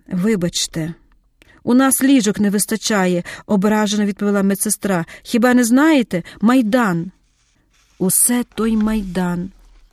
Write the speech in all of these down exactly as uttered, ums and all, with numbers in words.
Вибачте, у нас ліжок не вистачає, ображено відповіла медсестра. Хіба не знаєте? Майдан. Усе той Майдан.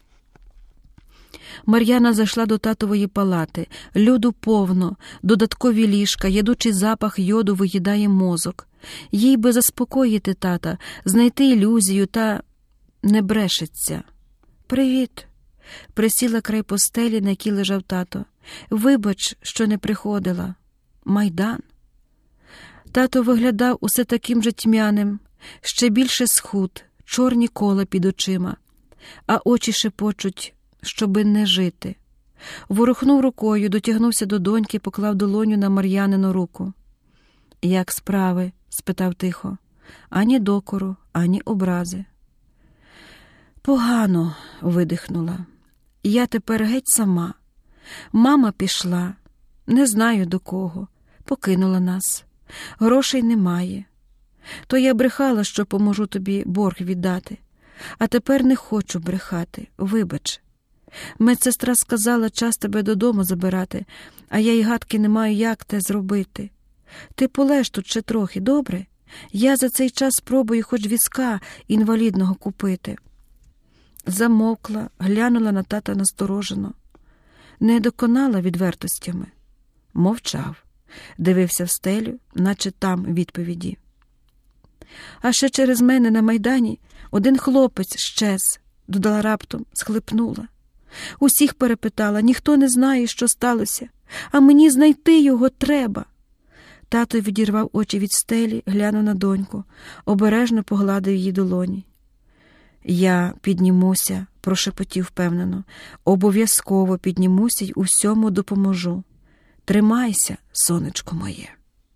Мар'яна зайшла до татової палати. Люду повно, додаткові ліжка, ядучий запах йоду виїдає мозок. Їй би заспокоїти тата, знайти ілюзію, та не брешеться. «Привіт!» Присіла край постелі, на якій лежав тато. «Вибач, що не приходила. Майдан?» Тато виглядав усе таким же тьмяним, ще більше схуд, чорні кола під очима, а очі шепочуть, щоби не жити. Ворухнув рукою, дотягнувся до доньки, поклав долоню на Мар'янину руку. «Як справи?» – спитав тихо. Ані докору, ані образи. «Погано», – видихнула. «Я тепер геть сама. Мама пішла, не знаю до кого, покинула нас. Грошей немає. То я брехала, що поможу тобі борг віддати. А тепер не хочу брехати, вибач. Медсестра сказала час тебе додому забирати, а я й гадки не маю, як те зробити. Ти полеж тут ще трохи, добре? Я за цей час спробую хоч візка інвалідного купити». Замовкла, глянула на тата насторожено. Не доконала відвертостями. Мовчав, дивився в стелю, наче там відповіді. «А ще через мене на Майдані один хлопець щез», – додала раптом, схлипнула. «Усіх перепитала, ніхто не знає, що сталося, а мені знайти його треба». Тато відірвав очі від стелі, глянув на доньку, обережно погладив її долоні. «Я піднімуся», – прошепотів впевнено, – «обов'язково піднімуся й усьому допоможу. Тримайся, сонечко моє».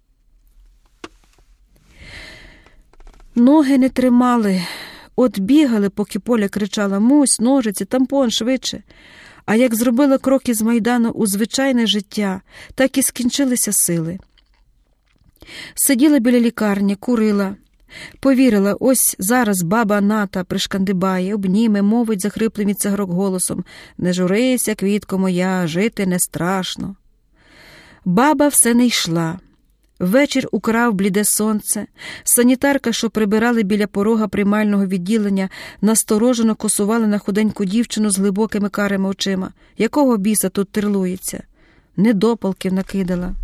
Ноги не тримали. От бігали, поки Поля кричала «Мусь, ножиці, тампон, швидше». А як зробила кроки з Майдану у звичайне життя, так і скінчилися сили. Сиділа біля лікарні, курила. Повірила, ось зараз баба Ната пришкандибає, обніме, мовить захриплим від цигарок голосом: «Не журися, квітко моя, жити не страшно». Баба все не йшла. Вечір украв бліде сонце. Санітарка, що прибирали біля порога приймального відділення, насторожено косували на худеньку дівчину з глибокими карими очима. Якого біса тут тирлується? Недопалків накидала.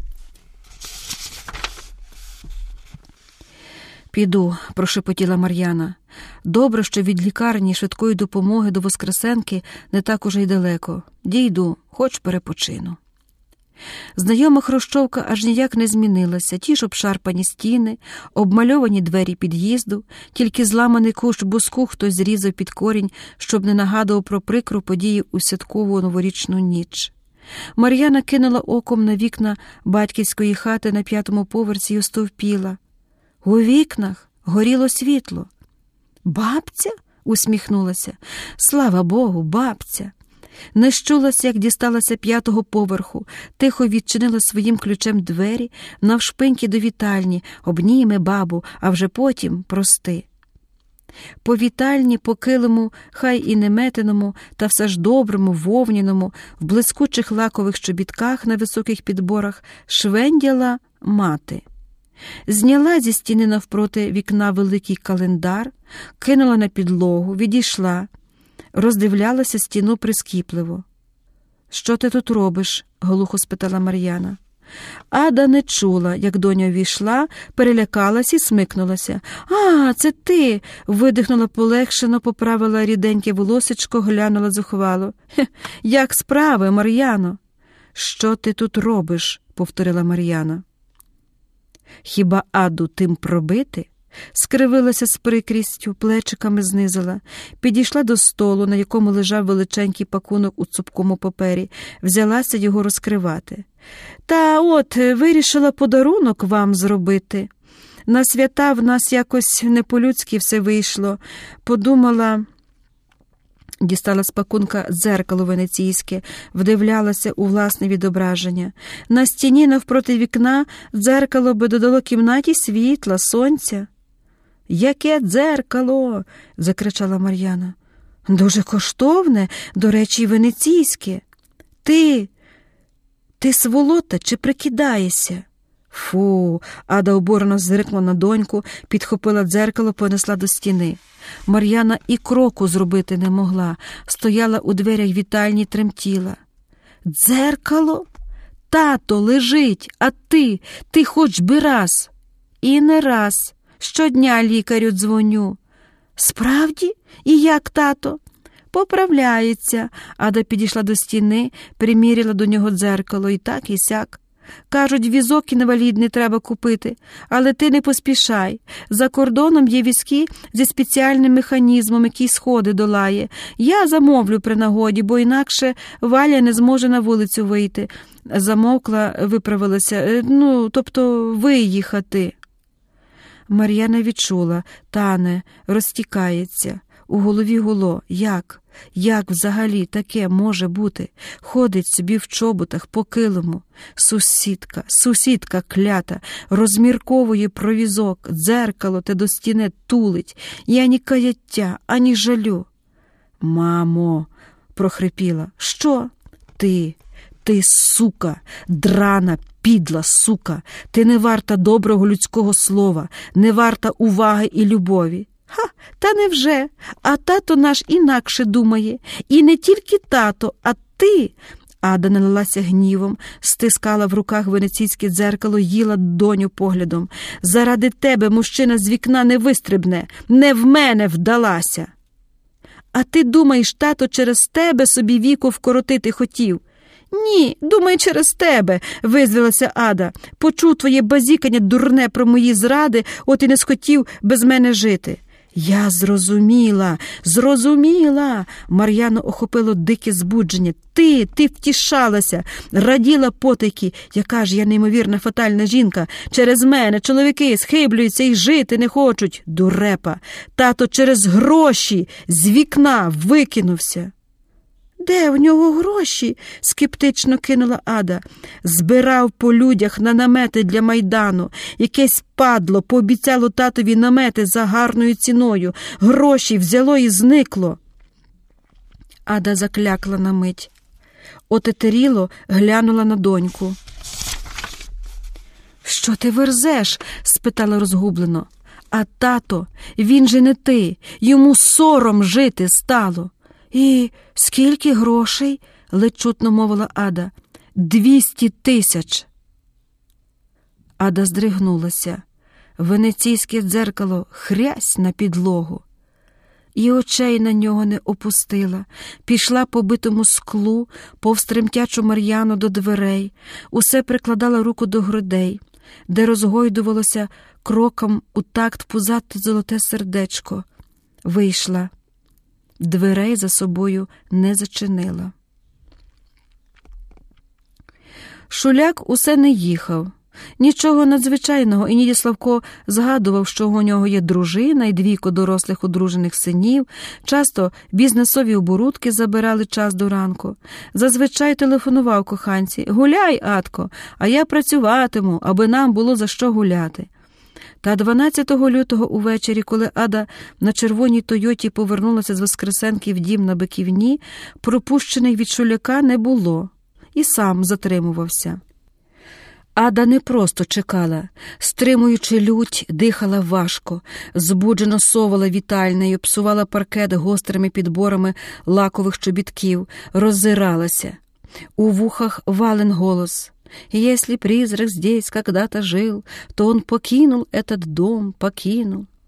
«Піду», – прошепотіла Мар'яна. «Добре, що від лікарні швидкої допомоги до Воскресенки не так уже й далеко. Дійду, хоч перепочину». Знайома хрущовка аж ніяк не змінилася. Ті ж обшарпані стіни, обмальовані двері під'їзду, тільки зламаний кущ буску хтось зрізав під корінь, щоб не нагадував про прикру подію у святкову новорічну ніч. Мар'яна кинула оком на вікна батьківської хати на п'ятому поверсі й остовпіла. У вікнах горіло світло. «Бабця?» – усміхнулася. «Слава Богу, бабця!» Не щулася, як дісталася п'ятого поверху, тихо відчинила своїм ключем двері, навшпиньки до вітальні, обніме бабу, а вже потім прости. По вітальні, по килиму, хай і неметеному, та все ж доброму, вовняному, в блискучих лакових чобітках на високих підборах швендяла мати. Зняла зі стіни навпроти вікна великий календар, кинула на підлогу, відійшла, роздивлялася стіну прискіпливо. «Що ти тут робиш?» – глухо спитала Мар'яна. Ада не чула, як доня увійшла, перелякалась і смикнулася. «А, це ти!» – видихнула полегшено, поправила ріденьке волосечко, глянула зухвало. «Як справи, Мар'яно?» «Що ти тут робиш?» – повторила Мар'яна. «Хіба Аду тим пробити?» Скривилася з прикрістю, плечиками знизила. Підійшла до столу, на якому лежав величенький пакунок у цупкому папері, взялася його розкривати. «Та от, вирішила подарунок вам зробити. На свята в нас якось не по-людськи все вийшло. Подумала...» Дістала з пакунка дзеркало венеційське, вдивлялася у власне відображення. На стіні навпроти вікна дзеркало би додало кімнаті світла, сонця. «Яке дзеркало!» – закричала Мар'яна. «Дуже коштовне, до речі, венеційське. Ти Ти сволота чи прикидаєшся? Фу, Ада обурено зиркнула на доньку, підхопила дзеркало, понесла до стіни. Мар'яна і кроку зробити не могла, стояла у дверях вітальні, тремтіла. Дзеркало? Тато лежить, а ти, ти хоч би раз. І не раз. Щодня лікарю дзвоню. Справді? І як тато? Поправляється. Ада підійшла до стіни, приміряла до нього дзеркало, і так, і сяк. Кажуть, візок інвалідний треба купити, але ти не поспішай. За кордоном є візки зі спеціальним механізмом, який сходи долає. Я замовлю при нагоді, бо інакше Валя не зможе на вулицю вийти. Замовкла, виправилася, ну, тобто виїхати. Мар'яна відчула, тане, розтікається. У голові гуло. Як? Як взагалі таке може бути? Ходить собі в чоботах по килиму. Сусідка, сусідка клята, розмірковує про візок, дзеркало те до стіни тулить. І ані каяття, ані жалю. Мамо, прохрипіла. Що? Ти, ти сука, драна, підла сука. Ти не варта доброго людського слова, не варта уваги і любові. Ха, та невже? А тато наш інакше думає. І не тільки тато, а ти. Ада налилася гнівом, стискала в руках венеційське дзеркало, їла доню поглядом. Заради тебе мужчина з вікна не вистрибне, не в мене вдалася. А ти думаєш, тато через тебе собі віку вкоротити хотів? Ні, думай, через тебе, визвалася Ада. Почув твоє базікання дурне про мої зради, от і не схотів без мене жити. Я зрозуміла, зрозуміла. Мар'яну охопило дике збудження. Ти, ти втішалася, раділа потайки. Яка ж я неймовірна фатальна жінка. Через мене чоловіки схиблюються і жити не хочуть. Дурепа. Тато через гроші з вікна викинувся. Де в нього гроші? Скептично кинула Ада. Збирав по людях на намети для Майдану. Якесь падло пообіцяло татові намети за гарною ціною. Гроші взяло і зникло. Ада заклякла на мить. Отетеріло глянула на доньку. Що ти верзеш? Спитала розгублено. А тато, він же не ти. Йому сором жити стало. І скільки грошей? Ледь чутно мовила Ада. Двісті тисяч. Ада здригнулася. Венеційське дзеркало хрясь на підлогу. І очей на нього не опустила. Пішла по битому склу, повз тремтячу Мар'яну до дверей. Усе прикладала руку до грудей, де розгойдувалося кроком у такт пузате золоте сердечко. Вийшла. Дверей за собою не зачинила. Шуляк усе не їхав. Нічого надзвичайного, і Ніді Славко згадував, що у нього є дружина і двійко дорослих одружених синів. Часто бізнесові оборудки забирали час до ранку. Зазвичай телефонував коханці: «Гуляй, Атко, а я працюватиму, аби нам було за що гуляти». Та дванадцятого лютого увечері, коли Ада на червоній Тойоті повернулася з Воскресенки в дім на Биківні, пропущених від Шуляка не було. І сам затримувався. Ада не просто чекала. Стримуючи лють, дихала важко, збуджено совала вітальнею, псувала паркет гострими підборами лакових чобітків, роззиралася. У вухах Вален голос: «Если призрак здесь когда-то жил, то он покинул этот дом, покинул».